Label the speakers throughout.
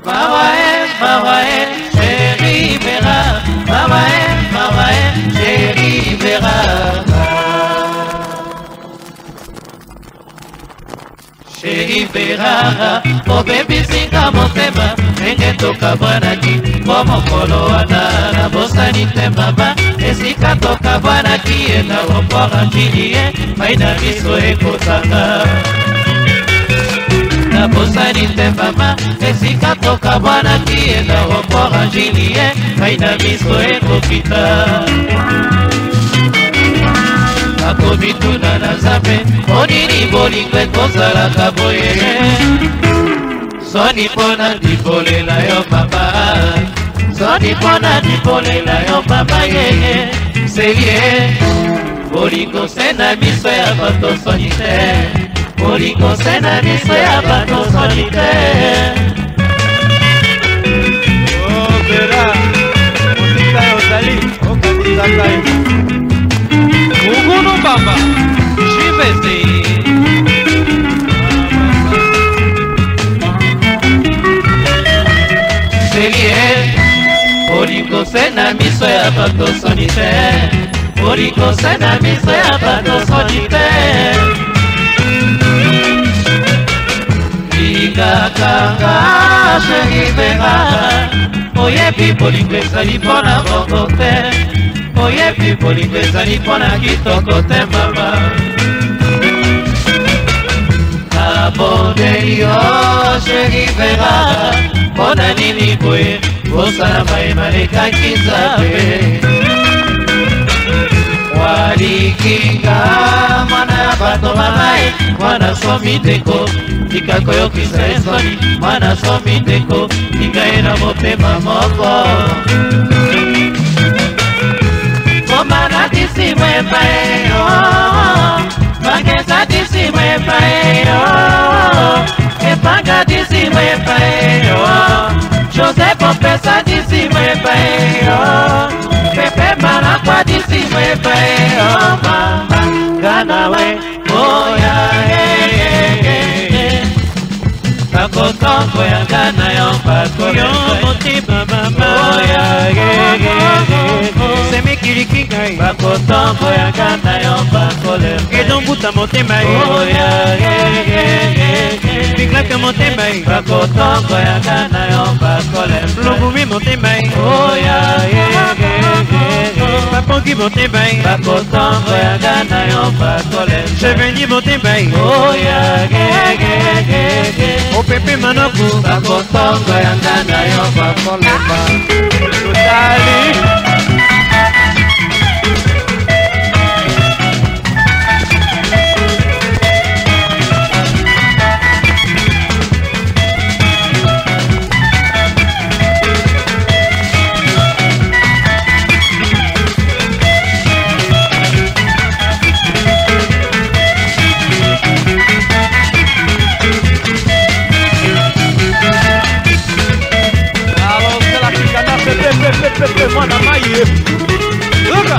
Speaker 1: chérie Vera. Chérie Vera. Chérie Vera, oh baby singa motema, nenge toka bwanaki, komo kolo wana na bosani temaba, esika toka bwanaki ena rompora chilie, maina miso ekotanga. Na bosani temaba, esika toka bwanaki ena rompora chilie, maina miso ekokita. Ako bituna na zabe, onini bolingo ekozalaka boye. Soni pona dibolela yo papa, soni pona dibolela yo papa yeye. Selie, bolingo sena miso ya bato soni te, bolingo sena miso ya bato soni te.
Speaker 2: Oh Vera, mosika yo zali, okabisaka yo.
Speaker 1: Ugunu bamba, shivese. Selie, bolingo sena miso ya bato soni te, bolingo sena miso ya bato soni te. Likakanga chérie Vera, oyebi bolingo ezali mpona bongo te, oyebi bolingo ezali mpona kitoko te mama. Nabondeli yo chérie Vera, mpona nini boye kosala mayema lekaki nzambe. Walikinga mwana ya bato mamae, mwana somi teko, tika koyokisa esoni, mwana somi teko, tika ye na motema moko. Komana disi mwepa eyo, magesa disi mwepa eyo, epanga disi mwepa eyo, Joseph Opesa disi mwepa eyo, Pepe Marakwa disi mwepa eyo, mama ganawe oya bakotongo ya gana yo bakoyo motima mama oya semikilikingai bakotongo ya gana yo bakole edonguta motema oya biklaka motema bakotongo ya gana yo bakole lobumi motema oya bapongi motema bakotongo ya gana yo bakole cheveni motema oya Pepe Manoku, bakotongo ya ngana yo bakolemba. Tutali
Speaker 2: Pepe mwana maye Luka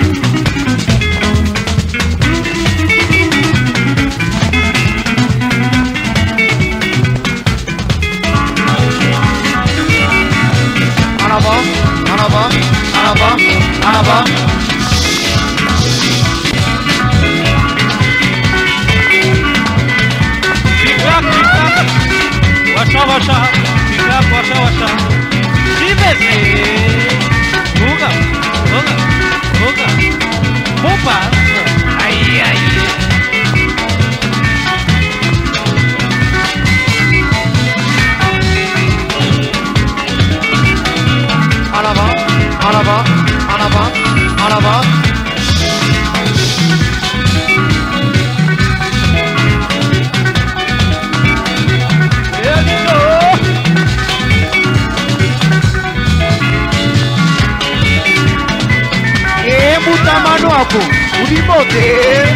Speaker 2: Anava Tikrak Washa Tikrak washa Shivese Buga Pupa Ai Anava Mano ako, ulibote.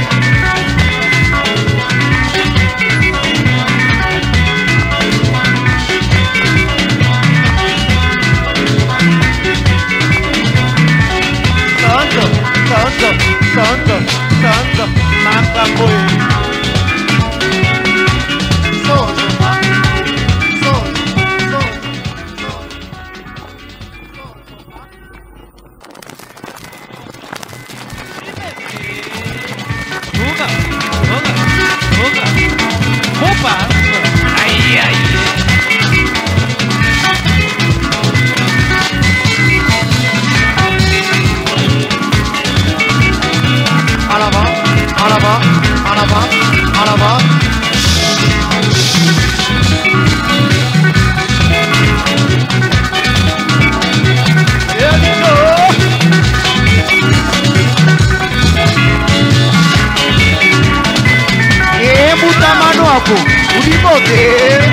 Speaker 2: Santo, Macaboy. Soja. Ulibote.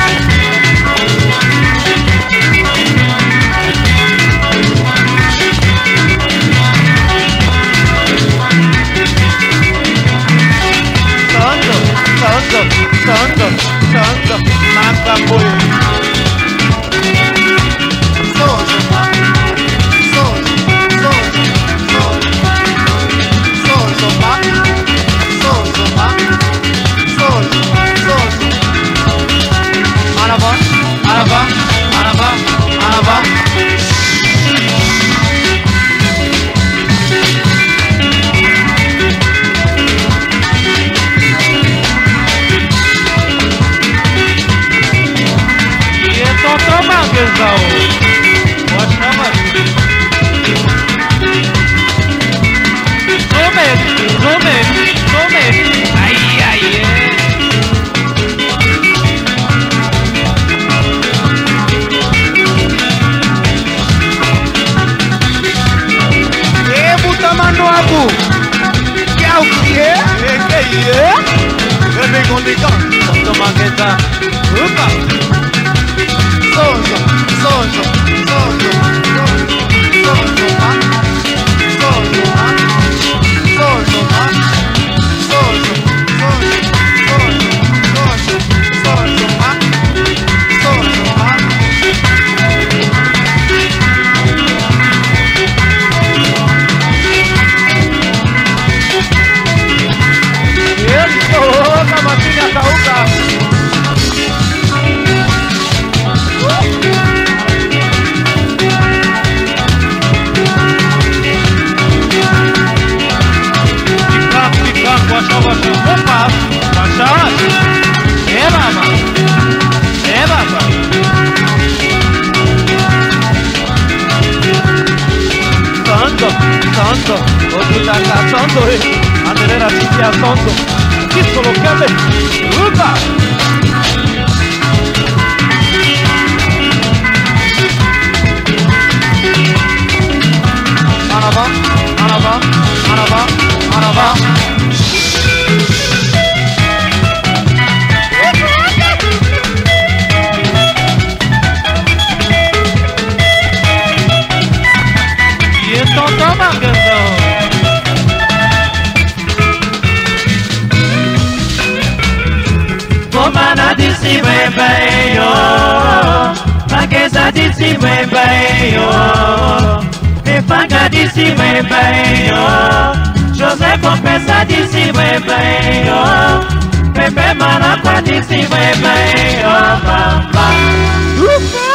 Speaker 2: Santo, Macaboy. Araba.
Speaker 1: Pessoal, pode chamar. Some. Aí.
Speaker 2: Buta manuabu. Que é o que é? Que é? Eu nem condigo.
Speaker 1: Toma quenta.
Speaker 2: Opa. Sojo. Santo, outro tá caçando, a galera se assando. Que colocando, upa! Araba.
Speaker 1: E então toma, gandão. Comana de cima é bem, fraqueza de cima é bem, Faga de cima é bem, José Compensa de cima é bem, Pepe Maracua de cima é bem,